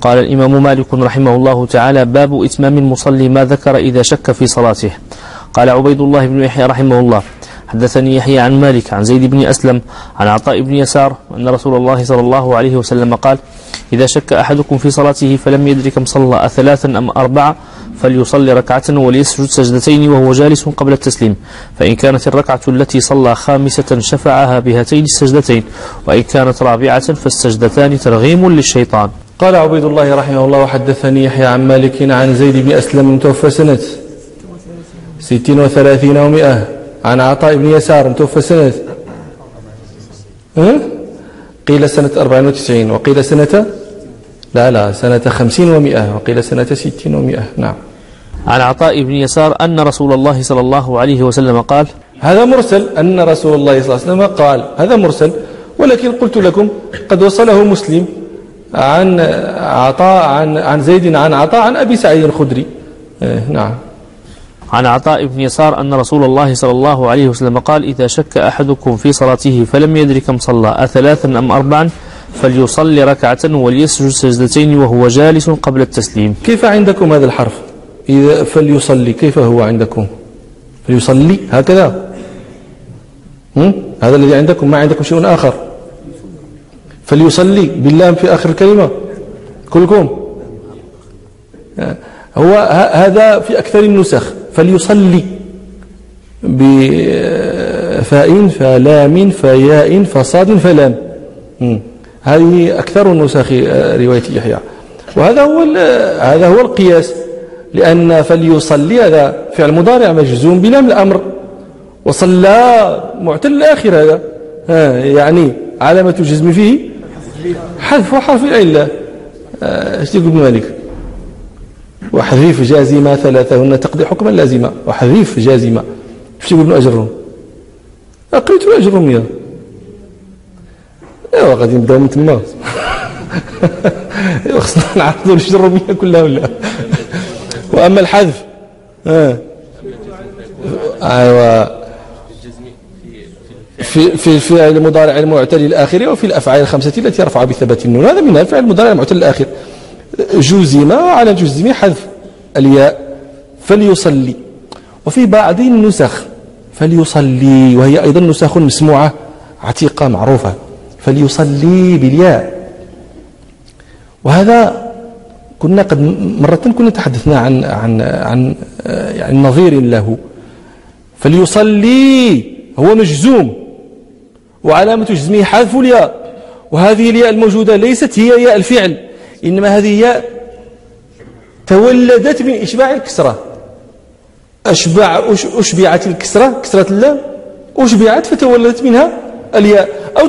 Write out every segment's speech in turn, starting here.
قال الإمام مالك رحمه الله تعالى: باب إتمام المصلي ما ذكر إذا شك في صلاته. قال عبيد الله بن يحيى رحمه الله: حدثني يحيى عن مالك عن زيد بن أسلم عن عطاء بن يسار أن رسول الله صلى الله عليه وسلم قال: إذا شك أحدكم في صلاته فلم يدرك كم صلى أثلاثا أم أربعة فليصلي ركعة وليسجد سجدتين وهو جالس قبل التسليم، فإن كانت الركعة التي صلى خامسة شفعها بهاتين السجدتين، وإن كانت رابعة فالسجدتان ترغيم للشيطان. قال عبيد الله رحمه الله: حدثني يحيى عن مالك عن زيد بن أسلم متوفى سنة 36 و100 عن عطاء بن يسار متوفى سنة قيل سنة 94 وقيل سنة سنة 50 و100 وقيل سنة 60 و100. نعم. عن عطاء بن يسار أن رسول الله صلى الله عليه وسلم قال. هذا مرسل، أن رسول الله صلى الله عليه وسلم قال، هذا مرسل، ولكن قلت لكم قد وصله مسلم عن عطاء عن زيد عن عطاء عن أبي سعيد الخدري. نعم. عن عطاء بن يسار أن رسول الله صلى الله عليه وسلم قال: إذا شك أحدكم في صلاته فلم يدرك كم صلى أثلاثا أم أربعا فليصلي ركعة وليسجد سجدتين وهو جالس قبل التسليم. كيف عندكم هذا الحرف؟ إذا فليصلي كيف هو عندكم؟ فليصلي هكذا؟ هذا الذي عندكم، ما عندكم شيء آخر. فليصلي باللام في آخر الكلمة كلكم. هو هذا في أكثر النسخ، فليصلي بفاء فلام فياء فصاد فلام. هذه أكثر النسخ رواية يحيى، وهذا هو القياس، لأن فليصلي هذا فعل مضارع مجزوم بلام الأمر، وصلى معتل الآخر، هذا يعني علامة الجزم فيه حذف حرف العلة. ايش يقول ابن مالك؟ وحذيف جازمة ثلاثهن تقضي حكما لازمة، وحذيف جازمة. ايش يقول ابن أجرهم؟ قريت ابن أجرهم يا غادي نبداو من تما. خصنا نعرضوا الجرمية كلها ولا. وأما الحذف أيوة في الفعل المضارع المعتل الآخر وفي الأفعال الخمسة التي يرفع بثبات النون، هذا منها الفعل المضارع المعتل الآخر. جزم وعلى جزم حذف الياء. فليصلي. وفي بعض النسخ فليصلي، وهي أيضا نسخ مسموعة عتيقة معروفة، فليصلي بالياء. وهذا كنا مرة تحدثنا عن يعني نظير له. فليصلي هو مجزوم وعلامة جزمه حذف الياء، وهذه الياء الموجودة ليست هي ياء الفعل، إنما هذه ياء تولدت من إشباع الكسرة. أشبعت الكسرة، كسرة اللام أشبعت فتولدت منها الياء،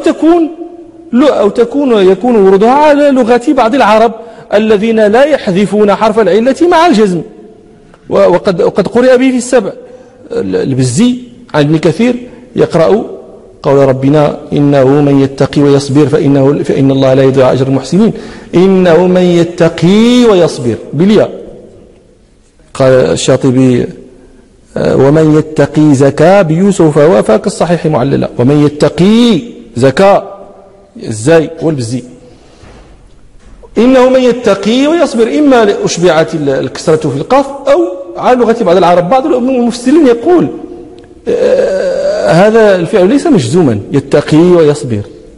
يكون وردها على لغة بعض العرب الذين لا يحذفون حرف العلة مع الجزم. وقد قرئ به في السبع. البزي عن ابن كثير يقرأ قول ربنا: إنه من يتقي ويصبر فإن الله لا يضيع أجر المحسنين. إنه من يتقي ويصبر بالياء. قال الشاطبي: ومن يتقي زكاة بيوسف وفا كالصحيح معللا. ومن يتقي زكاة الزاي والبزي. إنه من يتقي ويصبر، إما أشبعت الكسرة في القاف أو على لغة بعض العرب. بعض المفسرين يقول هذا الفعل ليس مجزوما، يتقي ويصبر.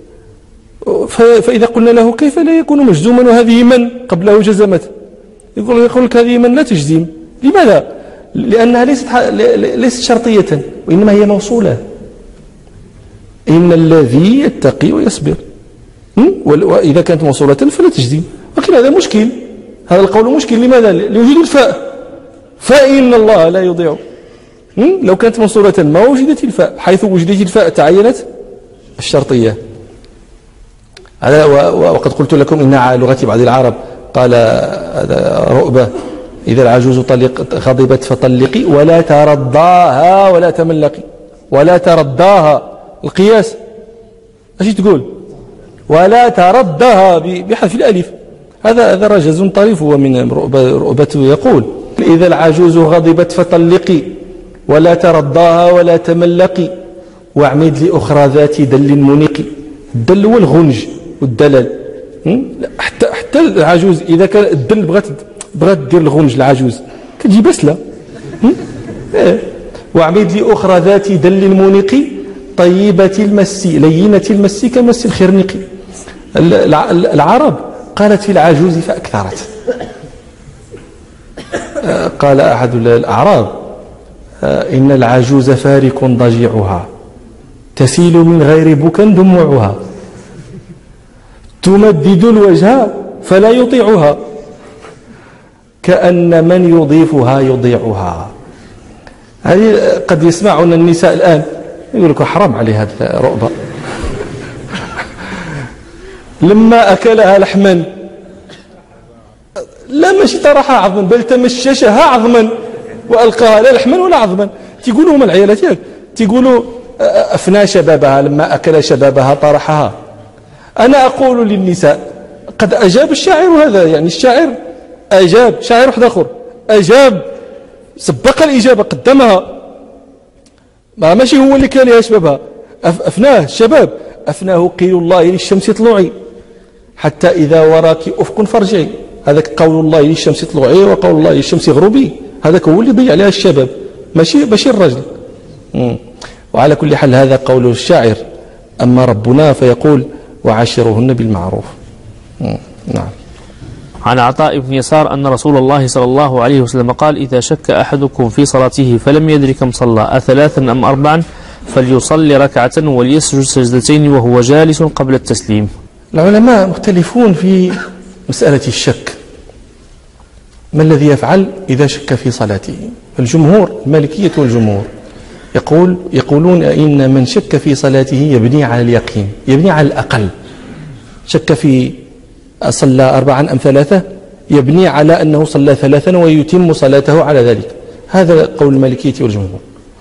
فإذا قلنا له كيف لا يكون مجزوما وهذه من قبله جزمت، يقول لك هذه من لا تجزم. لماذا؟ لأنها ليست شرطية، وإنما هي موصولة. إن الذي يتقي ويصبر، وإذا كانت موصولة فلا تجزم. ولكن هذا مشكل، هذا القول مشكل. لماذا؟ لوجود الفاء. فإن الله لا يضيع. لو كانت موصولة ما وجدت الفاء، حيث وجدت الفاء تعينت الشرطية. وقد قلت لكم إن على لغة بعض العرب قال رؤبة: إذا العجوز غضبت فطلقي ولا ترضاها ولا تملقي. ولا ترضاها القياس ايش تقول؟ ولا تردها بحذف الألف. هذا رجز طريف. ومن رؤبته يقول: إذا العجوز غضبت فطلقي ولا ترضاها ولا تملقي واعمد لأخرى ذات دل منقي. الدل والغنج والدلل. حتى حتى العجوز إذا كان الدن بغات دير الغنج العجوز كتجي بسلة. وعميد لي أخرى ذات دل منق طيبة المس لينة المس كمس الخرنق. العرب قالت في العجوز فأكثرت. قال أحد الأعراب إن العجوز فارك ضجيعها تسيل من غير بكا دموعها تمدد الوجه فلا يطيعها كأن من يضيفها يضيعها. هذه قد يسمعون النساء الآن يقول لك حرام عليه هذا الرؤبة. لما أكلها لحما لا ماشي طرحها عظما بل تمششها عظما وألقاها لا لحما ولا عظما. تقولوا هم العيالات تقولوا أفنى شبابها لما أكل شبابها طرحها. أنا أقول للنساء قد أجاب الشاعر هذا، يعني الشاعر أجاب، شاعر واحد آخر أجاب سبق الإجابة قدمها، ماشي هو اللي كان لها شبابها. أفناه الشباب أفناه قيل الله للشمس طلوعي حتى إذا وراك أفق فارجعي. هذاك قول الله للشمس طلوعي وقول الله للشمس غروبي، هذاك هو اللي ضيع عليها الشباب ماشي الرجل. وعلى كل حال هذا قول الشاعر. أما ربنا فيقول وعاشرهن بالمعروف. نعم. عن عطاء بن يسار أن رسول الله صلى الله عليه وسلم قال إذا شك أحدكم في صلاته فلم يدري كم صلى أثلاثا أم أربعا فليصلي ركعة وليسجد سجدتين وهو جالس قبل التسليم. العلماء مختلفون في مسألة الشك، ما الذي يفعل إذا شك في صلاته؟ الجمهور المالكية والجمهور يقولون إن من شك في صلاته يبني على اليقين، يبني على الأقل. شك في صلى أربعا أم ثلاثة يبني على أنه صلى ثلاثا ويتم صلاته على ذلك. هذا قول المالكية والجمهور.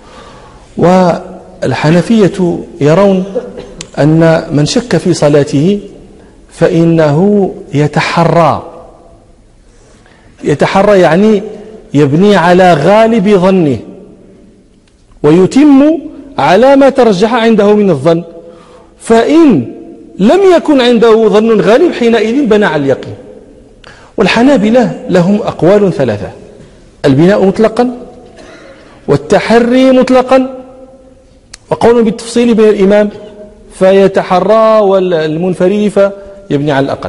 والحنفية يرون أن من شك في صلاته فإنه يتحرى يعني يبني على غالب ظنه ويتم على ما ترجح عنده من الظن. فإن لم يكن عنده ظن غالب حينئذ بنى على اليقين. والحنابلة لهم أقوال ثلاثة: البناء مطلقا والتحري مطلقا وقول بالتفصيل بين الإمام فيتحرى والمنفرد فيبني على الأقل.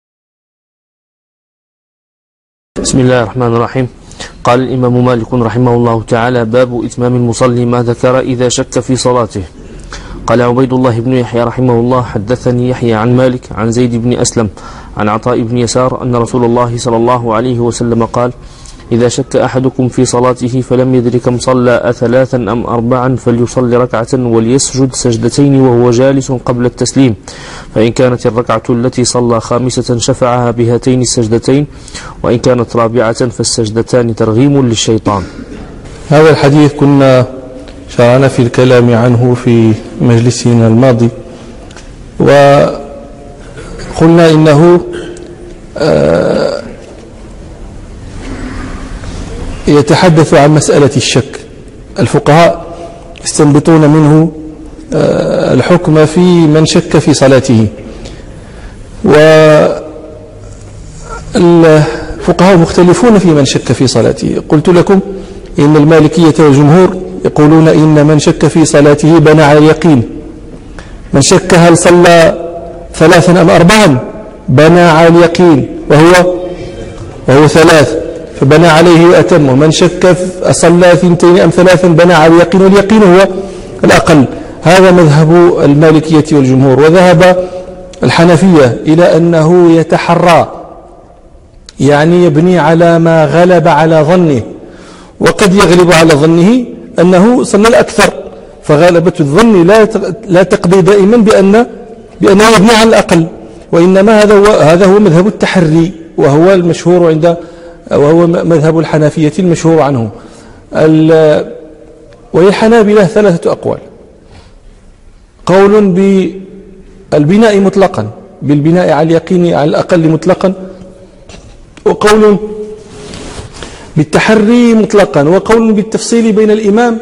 بسم الله الرحمن الرحيم. قال الإمام مالك رحمه الله تعالى: باب إتمام المصلي ما ذكر إذا شك في صلاته. قال عبيد الله بن يحيى رحمه الله: حدثني يحيى عن مالك عن زيد بن أسلم عن عطاء بن يسار أن رسول الله صلى الله عليه وسلم قال: إذا شك أحدكم في صلاته فلم يدر كم صلى أثلاثا أم أربعا فليصلي ركعة وليسجد سجدتين وهو جالس قبل التسليم، فإن كانت الركعة التي صلى خامسة شفعها بهاتين السجدتين، وإن كانت رابعة فالسجدتان ترغيم للشيطان. هذا الحديث كنا شرعنا في الكلام عنه في مجلسنا الماضي، وقلنا إنه يتحدث عن مسألة الشك. الفقهاء يستنبطون منه الحكم في من شك في صلاته، والفقهاء مختلفون في من شك في صلاته. قلت لكم إن المالكية والجمهور يقولون إن من شك في صلاته بنى على اليقين. من شك هل صلى ثلاثا أم أربعا بنى على اليقين وهو ثلاث فبنى عليه وأتم. ومن شك صلى ثنتين أم ثلاثا بنى على اليقين واليقين هو الأقل. هذا مذهب المالكية والجمهور. وذهب الحنفية إلى أنه يتحرى، يعني يبني على ما غلب على ظنه، وقد يغلب على ظنه أنه صلى الأكثر، فغالبة الظن لا تقضي دائما بأنه يبني على الأقل، وإنما هذا هو مذهب التحري، وهو المشهور وهو مذهب الحنفية المشهور عنه. والحنابلة ثلاثة أقوال: قول بالبناء مطلقا، بالبناء على اليقين على الأقل مطلقا، وقول بالتحري مطلقا، وقول بالتفصيل بين الإمام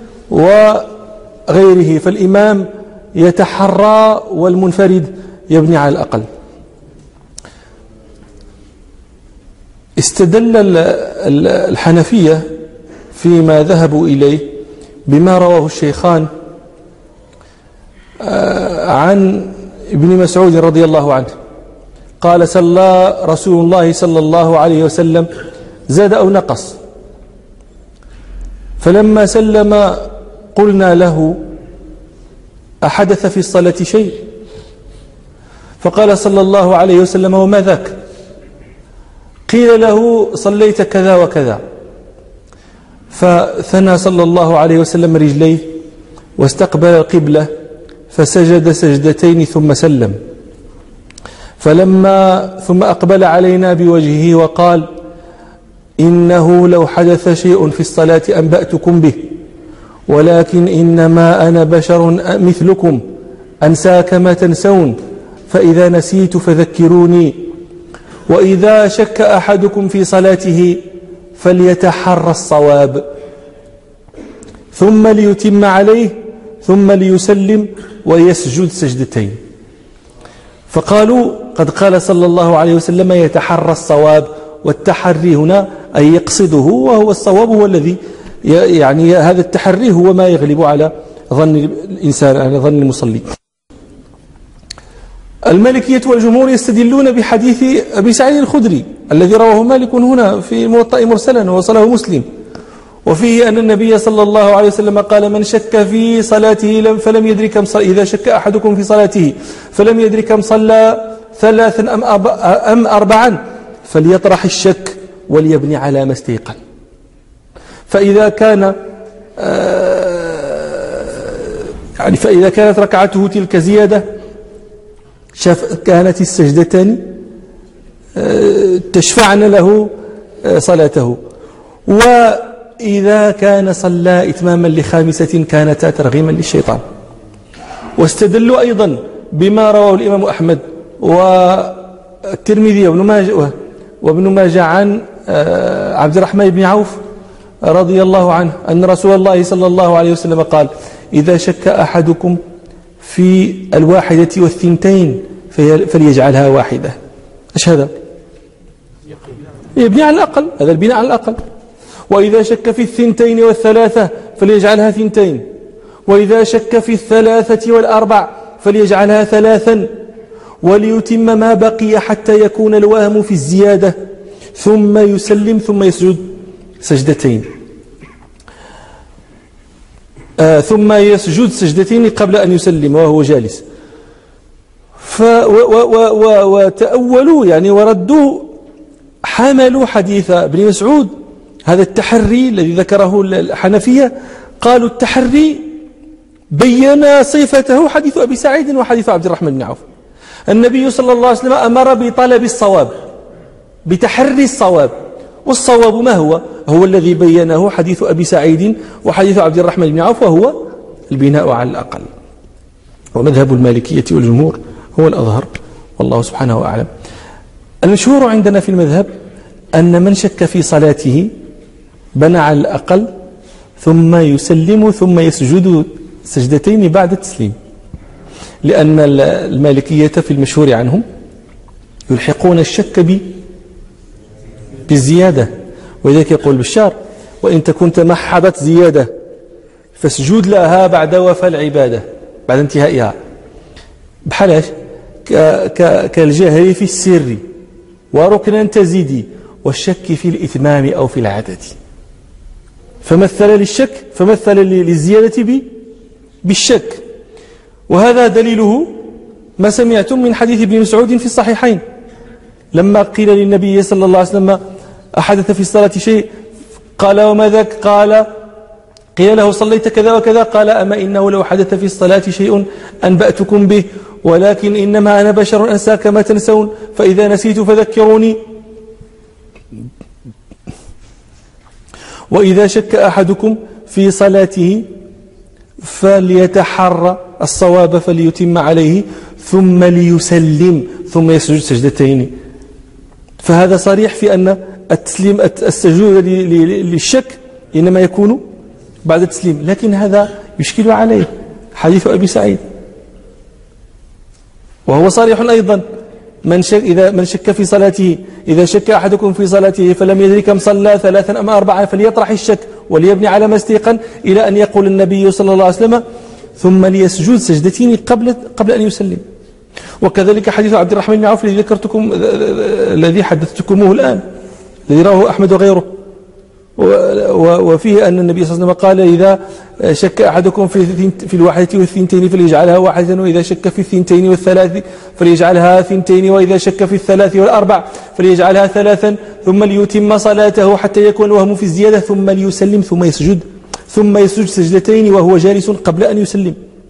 وغيره، فالإمام يتحرى والمنفرد يبني على الأقل. استدل الحنفية فيما ذهبوا إليه بما رواه الشيخان عن ابن مسعود رضي الله عنه قال صلى رسول الله صلى الله عليه وسلم زاد أو نقص، فلما سلم قلنا له أحدث في الصلاة شيء؟ فقال صلى الله عليه وسلم وما ذاك؟ قيل له صليت كذا وكذا، فثنى صلى الله عليه وسلم رجليه واستقبل القبلة فسجد سجدتين ثم سلم، ثم أقبل علينا بوجهه وقال إنه لو حدث شيء في الصلاة أنبأتكم به، ولكن إنما أنا بشر مثلكم أنسى كما تنسون، فإذا نسيت فذكروني، وإذا شك أحدكم في صلاته فليتحرى الصواب ثم ليتم عليه ثم ليسلم ويسجد سجدتين. فقالوا قد قال صلى الله عليه وسلم يتحرى الصواب، والتحري هنا أي يقصده، وهو الصواب هو الذي يعني هذا التحري هو ما يغلب على ظن الإنسان، على ظن المصلي. المالكية والجمهور يستدلون بحديث أبي سعيد الخدري الذي رواه مالك هنا في موطأ مرسلا ووصله مسلم، وفيه أن النبي صلى الله عليه وسلم قال من شك في صلاته فلم يدرك كم صلى، إذا شك أحدكم في صلاته فلم يدرك كم صلى ثلاثا أم أربعا فليطرح الشك وليبني على ما استيقن. فإذا كانت ركعته تلك زيادة كانت السجدتان تشفعن له صلاته، وإذا كان صلى إتماما لخامسة كانتا ترغيما للشيطان. واستدلوا أيضا بما رواه الإمام أحمد والترمذي وابن ماجه عن عبد الرحمن بن عوف رضي الله عنه أن رسول الله صلى الله عليه وسلم قال إذا شك أحدكم في الواحدة والثنتين فليجعلها واحدة. ايش هذا؟ يبني على الأقل، هذا البناء على الأقل. وإذا شك في الثنتين والثلاثة فليجعلها ثنتين، وإذا شك في الثلاثة والأربع فليجعلها ثلاثا، وليتم ما بقي حتى يكون الوهم في الزيادة، ثم يسلم ثم يسجد سجدتين، ثم يسجد سجدتين قبل أن يسلم وهو جالس. وتأولوا يعني وردوا، حملوا حديث ابن مسعود هذا التحري الذي ذكره الحنفية، قالوا التحري بين صفته حديث أبي سعيد وحديث عبد الرحمن بن عوف. النبي صلى الله عليه وسلم أمر بطلب الصواب، بتحري الصواب، والصواب ما هو؟ هو الذي بينه حديث أبي سعيد وحديث عبد الرحمن بن عوف، وهو البناء على الأقل. ومذهب المالكية والجمهور هو الأظهر، والله سبحانه أعلم. المشهور عندنا في المذهب أن من شك في صلاته بنى على الأقل ثم يسلم ثم يسجد سجدتين بعد التسليم، لأن المالكية في المشهور عنهم يلحقون الشك بالزيادة، ولذلك يقول بشار وإن تكن تمحضت زيادة فاسجد لها بعد وفاء العبادة، بعد انتهائها، بحالاش كالجهل في السر وركنا تزيدي والشك في الإتمام أو في العدد. فمثل للزيادة بالشك، وهذا دليله ما سمعتم من حديث ابن مسعود في الصحيحين لما قيل للنبي صلى الله عليه وسلم أحدث في الصلاة شيء؟ قال وما ذاك؟ قيل له صليت كذا وكذا، قال أما إنه لو حدث في الصلاة شيء أنبأتكم به، ولكن إنما أنا بشر أنسى كما تنسون، فإذا نسيت فذكروني. وإذا شك أحدكم في صلاته فليتحرى الصواب فليتم عليه ثم ليسلم ثم يسجد سجدتين. فهذا صريح في أن السجود للشك إنما يكون بعد التسليم، لكن هذا يشكل عليه حديث أبي سعيد، وهو صريح أيضا من شك في صلاته، إذا شك أحدكم في صلاته فلم يدري كم صلى 3 أم 4 فليطرح الشك وليبني على ما استيقن، إلى أن يقول النبي صلى الله عليه وسلم ثم ليسجد سجدتين قبل أن يسلم. وكذلك حديث عبد الرحمن بن عوف الذي حدثتكموه الآن، الذي رواه أحمد وغيره، وفيه أن النبي صلى الله عليه وسلم قال إذا شك أحدكم في الواحدة والثنتين فليجعلها واحدة، وإذا شك في الثنتين والثلاث فليجعلها ثنتين، وإذا شك في الثلاث والأربع فليجعلها 3، ثم ليتم صلاته حتى يكون وهم في الزيادة، ثم ليسلم ثم يسجد سجدتين وهو جالس قبل أن يسلم.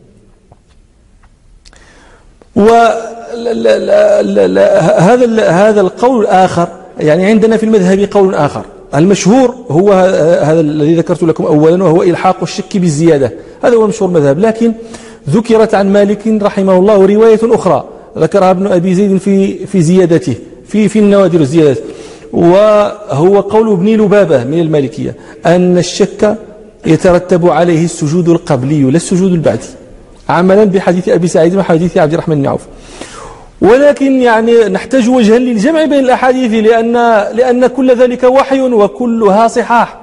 هذا القول الآخر، يعني عندنا في المذهب قول آخر، المشهور هو هذا الذي ذكرت لكم أولا، وهو إلحاق الشك بالزيادة، هذا هو مشهور المذهب. لكن ذكرت عن مالك رحمه الله رواية أخرى ذكرها ابن أبي زيد في زيادته في النوادر الزيادات، وهو قول ابن لبابة من المالكية أن الشك يترتب عليه السجود القبلي لا السجود البعدي، عملا بحديث أبي سعيد وحديث عبد الرحمن بن عوف. ولكن يعني نحتاج وجها للجمع بين الأحاديث، لأن كل ذلك وحي وكلها صحاح،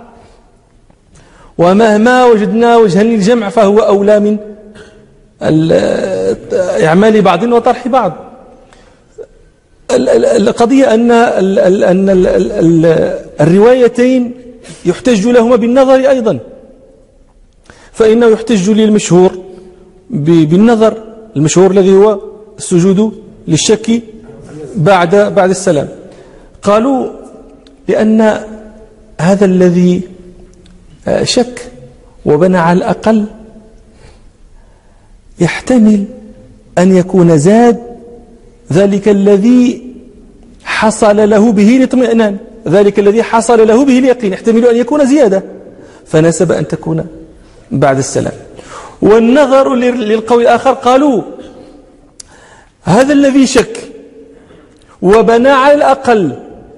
ومهما وجدنا وجها للجمع فهو أولى من إعمال بعض وطرح بعض. القضية أن الروايتين يحتج لهما بالنظر أيضا، فإنه يحتج للمشهور بالنظر، المشهور الذي هو السجود للشك بعد السلام. قالوا لأن هذا الذي شك وبنى على الأقل يحتمل أن يكون زاد ذلك الذي حصل له به الاطمئنان، ذلك الذي حصل له به اليقين يحتمل أن يكون زيادة، فناسب أن تكون بعد السلام. والنظر للقول الآخر قالوا هذا الذي شك وبنى على الأقل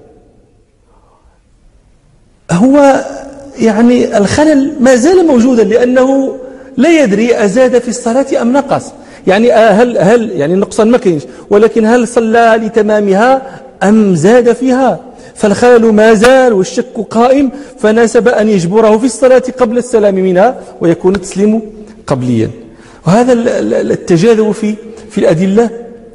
هو يعني الخلل ما زال موجودا، لأنه لا يدري أزاد في الصلاة أم نقص، يعني هل يعني النقصان ما كاينش، ولكن هل صلى لتمامها أم زاد فيها؟ فالخلل ما زال والشك قائم، فناسب أن يجبره في الصلاة قبل السلام منها ويكون التسليم قبليا. وهذا التجاذب في الأدلة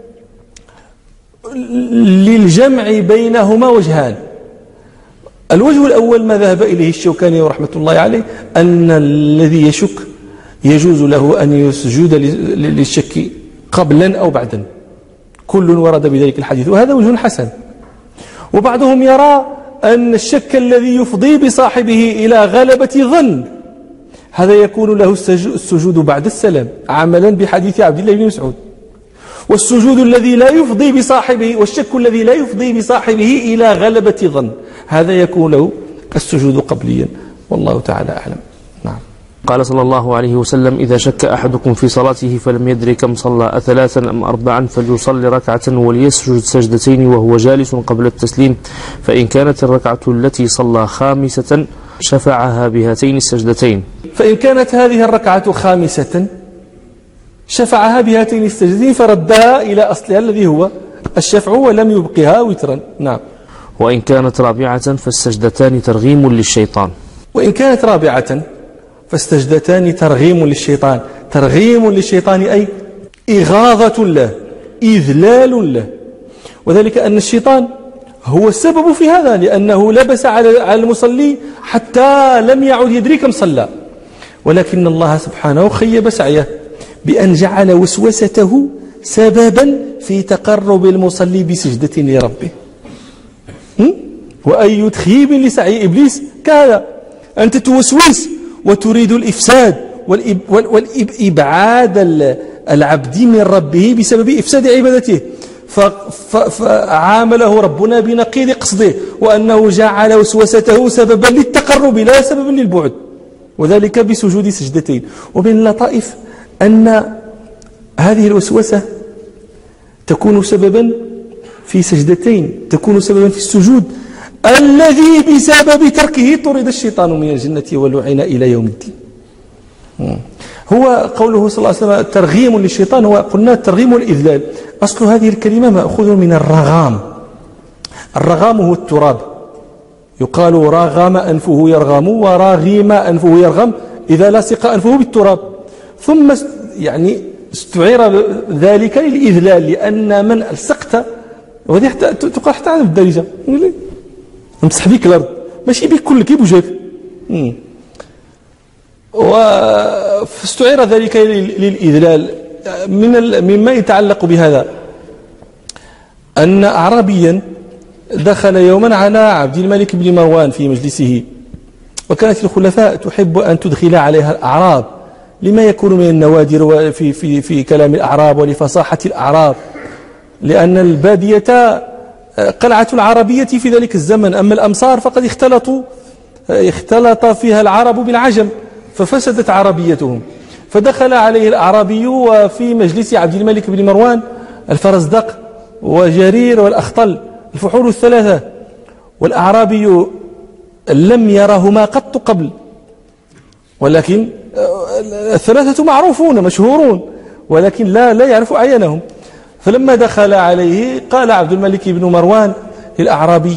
للجمع بينهما وجهان. الوجه الأول ما ذهب إليه الشوكاني ورحمة الله عليه، أن الذي يشك يجوز له أن يسجد للشك قبلا أو بعدا، كل ورد بذلك الحديث، وهذا وجه حسن. وبعضهم يرى أن الشك الذي يفضي بصاحبه إلى غلبة ظن هذا يكون له السجود بعد السلام، عملا بحديث عبد الله بن مسعود. والسجود الذي لا يفضي بصاحبه، والشك الذي لا يفضي بصاحبه إلى غلبة ظن، هذا يكون له السجود قبليا، والله تعالى أعلم. نعم. قال صلى الله عليه وسلم: إذا شك أحدكم في صلاته فلم يدري كم صلى أ3 أم 4 فليصلي ركعة وليسجد سجدتين وهو جالس قبل التسليم، فإن كانت الركعة التي صلى خامسة شفعها بهاتين السجدتين. فإن كانت هذه الركعة خامسة شفعها بهاتين السجدتين، فردها إلى أصلها الذي هو الشفع ولم يبقها وترا. نعم. وإن كانت رابعة فالسجدتان ترغيم للشيطان. وإن كانت رابعة فالسجدتان ترغيم للشيطان. ترغيم للشيطان أي إغاظة له، إذلال له، وذلك أن الشيطان هو السبب في هذا، لأنه لبس على المصلي حتى لم يعد يدري كم صلى، ولكن الله سبحانه خيب سعيه بأن جعل وسوسته سببا في تقرب المصلي بسجدة لربه. وأي تخيب لسعي إبليس كهذا، أنت توسوس وتريد الإفساد والإبعاد العبد من ربه بسبب إفساد عبادته، فعامله ربنا بنقيض قصده، وأنه جعل وسوسته سببا للتقرب لا سببا للبعد، وذلك بسجود سجدتين. ومن اللطائف أن هذه الوسوسة تكون سببا في سجدتين، تكون سببا في السجود الذي بسبب تركه طرد الشيطان من الجنة ولعن إلى يوم الدين. هو قوله صلى الله عليه وسلم ترغيم للشيطان، هو قلنا الترغيم والإذلال. أصل هذه الكلمة مأخوذ من الرغام. الرغام هو التراب، يقال رغم أنفه يرغم وراغم أنفه يرغم إذا لصق أنفه بالتراب. ثم يعني استعير ذلك للإذلال، لأن من ألصقت وهذه تقال حتى على الدارجة نمسح بك الأرض ماشي بك كل كيف وجهك. واستعير ذلك للإذلال. مما يتعلق بهذا أن أعرابيا دخل يوما على عبد الملك بن مروان في مجلسه، وكانت الخلفاء تحب أن تدخل عليها الأعراب لما يكون من النوادر في كلام الأعراب ولفصاحة الأعراب، لأن البادية قلعة العربية في ذلك الزمن، أما الأمصار فقد اختلط فيها العرب بالعجم ففسدت عربيتهم. فدخل عليه الأعرابي وفي مجلس عبد الملك بن مروان الفرزدق وجرير والأخطل الفحول الثلاثة، والأعرابي لم يرهما قط قبل، ولكن الثلاثة معروفون مشهورون ولكن لا يعرف أعيانهم. فلما دخل عليه قال عبد الملك بن مروان للأعرابي: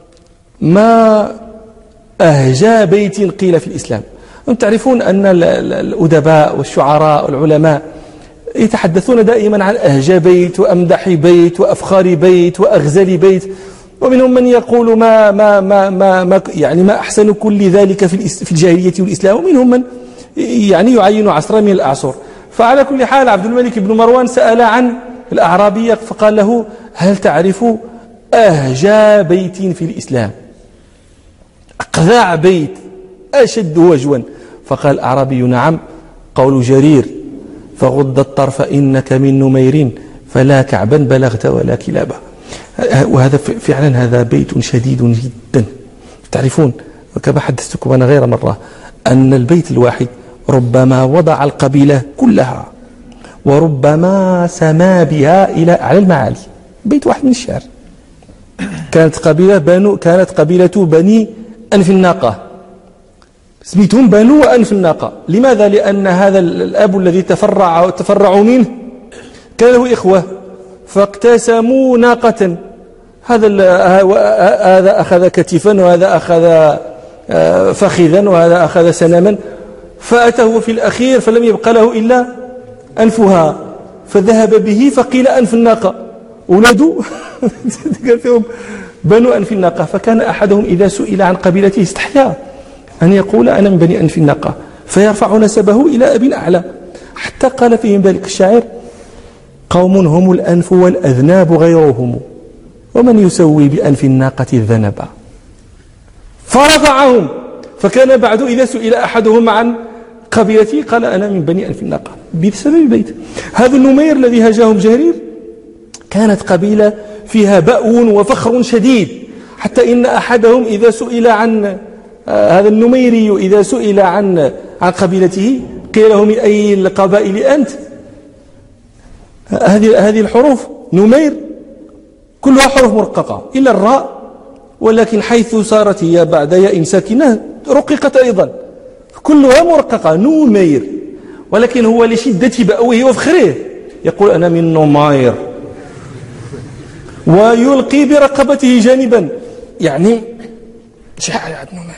ما أهجى بيت قيل في الإسلام. أنتم تعرفون أن الأدباء والشعراء والعلماء يتحدثون دائما عن أهجى بيت وأمدح بيت وأفخار بيت وأغزل بيت، ومنهم من يقول ما أحسن كل ذلك في الجاهلية والإسلام، ومنهم من يعني يعين عصرا من الأعصر. فعلى كل حال عبد الملك بن مروان سأل عن الأعرابي فقال له: هل تعرف أهجى بيت في الإسلام؟ أقذع بيت أشد وجوا. فقال الأعرابي: نعم، قول جرير: فغض الطرف إنك من نمير فلا كعبا بلغت ولا كلابا. وهذا فعلا هذا بيت شديد جدا. تعرفون وكما حدثتكم أنا غير مرة أن البيت الواحد ربما وضع القبيلة كلها وربما سما بها إلى أعلى المعالي. بيت واحد من الشعر. كانت قبيلة بني أنف الناقة، سميتهم بنو أنف الناقة. لماذا؟ لأن هذا الأب الذي تفرعوا منه كان له إخوة فاقتسموا ناقة، هذا أخذ كتفا وهذا أخذ فخذا وهذا أخذ سنما، فأتاه في الأخير فلم يبق له إلا أنفها، فذهب به فقيل أنف الناقة. أولادوا قال فيهم بنو أنف الناقة. فكان أحدهم إذا سئل عن قبيلته استحيا أن يقول أنا من بني أنف الناقة، فيرفع نسبه إلى أب أعلى، حتى قال فيهم ذلك الشاعر: قوم هم الأنف والأذناب غيرهم، ومن يسوي بأنف الناقة الذنبا. فرفعهم. فكان بعد إذا سئل أحدهم عن قبيلته قال أنا من بني أنف الناقة بسبب البيت. هذا النمير الذي هجاهم جرير كانت قبيلة فيها بأو وفخر شديد، حتى إن أحدهم إذا سئل عن هذا النميري إذا سئل عن قبيلته قيل له: من أي القبائل أنت؟ هذه الحروف نمير كلها حروف مرققة إلا الراء، ولكن حيث صارت هي بعد ياء ساكنة رققت أيضا، كلها مرققة نمير. ولكن هو لشدة بأوه وفخره يقول أنا من نمير، ويلقي برقبته جانبا يعني شاعر نمير.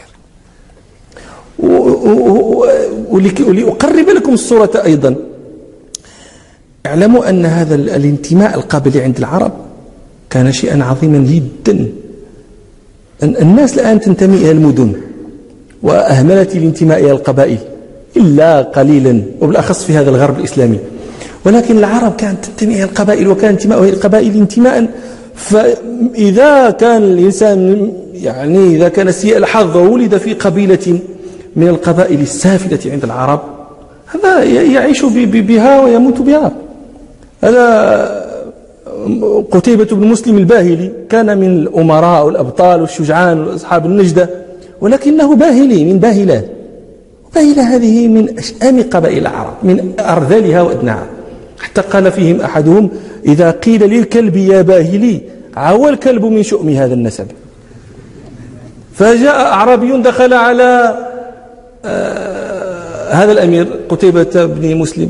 ولأقرب لكم الصورة أيضا، اعلموا أن هذا الانتماء القبلي عند العرب كان شيئا عظيما جدا. الناس الآن تنتمي إلى المدن وأهملت الانتماء إلى القبائل إلا قليلا، وبالأخص في هذا الغرب الإسلامي. ولكن العرب كانت تنتمي إلى القبائل، وكان انتماءه إلى القبائل انتماء. فإذا كان الإنسان يعني إذا كان سيء الحظ وولد في قبيلة من القبائل السافلة عند العرب، هذا يعيش بها ويموت بها. هذا قتيبة بن مسلم الباهلي كان من الأمراء والأبطال والشجعان وأصحاب النجدة، ولكنه باهلي من باهلات. باهلة هذه من أشأم قبائل العرب، من أرذلها وأدناها، حتى قال فيهم أحدهم: إذا قيل للكلب يا باهلي عوى الكلب من شؤم هذا النسب. فجاء أعرابي دخل على هذا الأمير قتيبة بن مسلم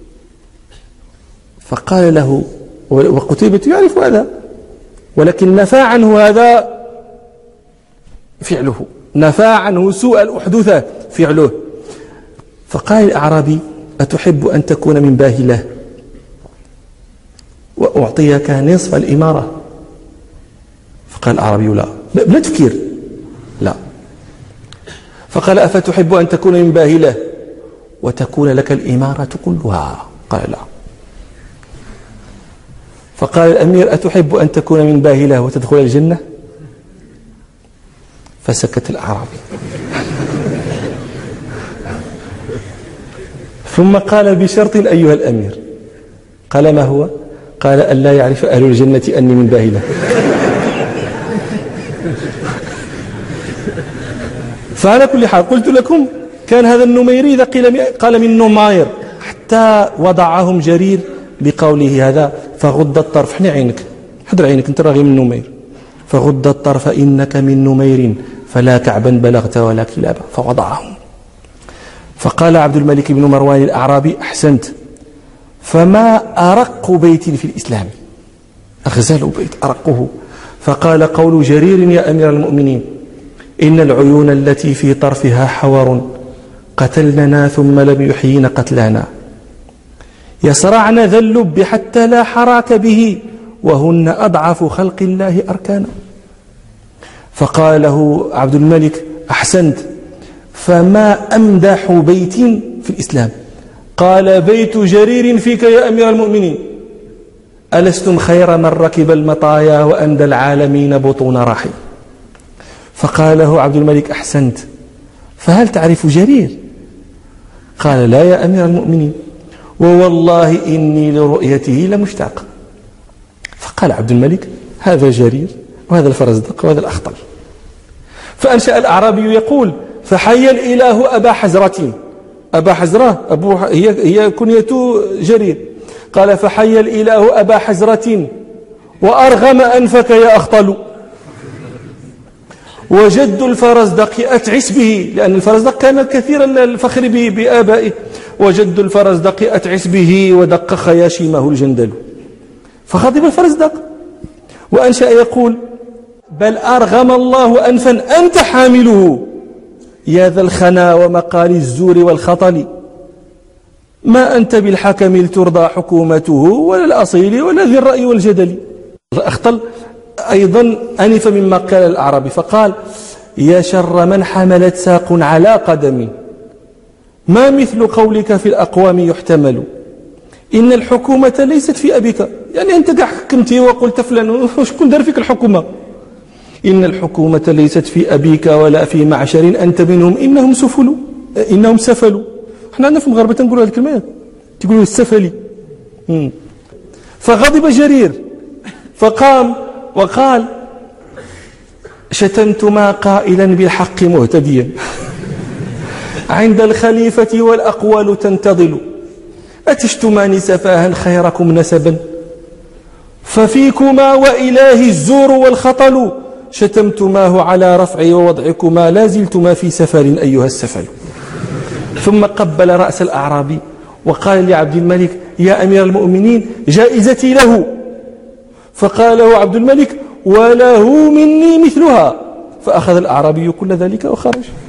فقال له، وقتيبة يعرف هذا ولكن نفى عنه هذا فعله، نفى عنه سوء الأحدثة فعله. فقال الأعرابي: أتحب أن تكون من باهلة وأعطيك نصف الإمارة؟ فقال الأعرابي: لا، بلا تفكير، لا. فقال: أفتحب أن تكون من باهلة وتكون لك الإمارة كلها؟ قال: لا. فقال الأمير: أتحب أن تكون من باهلة وتدخل الجنة؟ فسكت الأعرابي. ثم قال: بشرط أيها الأمير. قال: ما هو؟ قال: ألا يعرف أهل الجنة أني من باهلة. فعلى كل حال قلت لكم كان هذا النميري إذا قال من نمير حتى وضعهم جرير بقوله هذا: فغض الطرف، حني عينك، حضر عينك، انت راغي من نمير، فغض الطرف إنك من نمير فلا كعبا بلغت ولا كلابا، فوضعهم. فقال عبد الملك بن مروان الأعرابي: أحسنت، فما أرق بيت في الإسلام، أغزل بيت أرقه. فقال: قول جرير يا أمير المؤمنين: إن العيون التي في طرفها حور قتلننا ثم لم يحيين قتلانا، يصرعن ذا اللب حتى لا حراك به، وهن أضعف خلق الله أركانا. فقال له عبد الملك: أحسنت، فما أمدح بيت في الإسلام؟ قال: بيت جرير فيك يا أمير المؤمنين، ألستم خير من ركب المطايا وأندى العالمين بطون راحي. فقال له عبد الملك: أحسنت، فهل تعرف جرير؟ قال: لا يا أمير المؤمنين، ووالله إني لرؤيته لمشتاق. فقال عبد الملك: هذا جرير وهذا الفرزدق وهذا الأخطل. فأنشأ الأعرابي يقول: فحي الإله أبا حزرة. أبا حزرة هي كنية جرير. قال: فحي الإله أبا حزرة وأرغم أنفك يا أخطل، وجد الفرزدق أتعس به، لأن الفرزدق كان كثير الفخر بآبائه، وجد الفرزدق أتعس به ودق خياشيمه الجندل. فغضب الفرزدق وأنشأ يقول: بل أرغم الله أنفا أنت حامله، يا ذا الخنا ومقال الزور والخطل، ما أنت بالحكم لترضى حكومته ولا الأصيل ولا ذي الرأي والجدل. الأخطل أيضا أنف مما قال الأعرابي فقال: يا شر من حملت ساق على قدم، ما مثل قولك في الأقوام يحتمل، إن الحكومة ليست في أبيك، يعني أنت قاع حكمتي وقلت فلان، شكون دار فيك الحكومة؟ إن الحكومة ليست في أبيك ولا في معشر أنت منهم، إنهم سفلوا. احنا عندنا في المغرب تنقولوا هذه الكلمات، تقولوا السفلي. فغضب جرير فقام وقال: شتمتما قائلا بالحق مهتديا، عند الخليفة والأقوال تنتظل، أتشتمان سفاها خيركم نسبا، ففيكما وإله الزور والخطل، شتمتماه على رفع ووضعكما لا زلتما في سفر أيها السفل. ثم قبل رأس الأعرابي وقال لعبد الملك: يا أمير المؤمنين جائزتي له. فقال له عبد الملك: وله مني مثلها. فأخذ الأعرابي كل ذلك وخرج.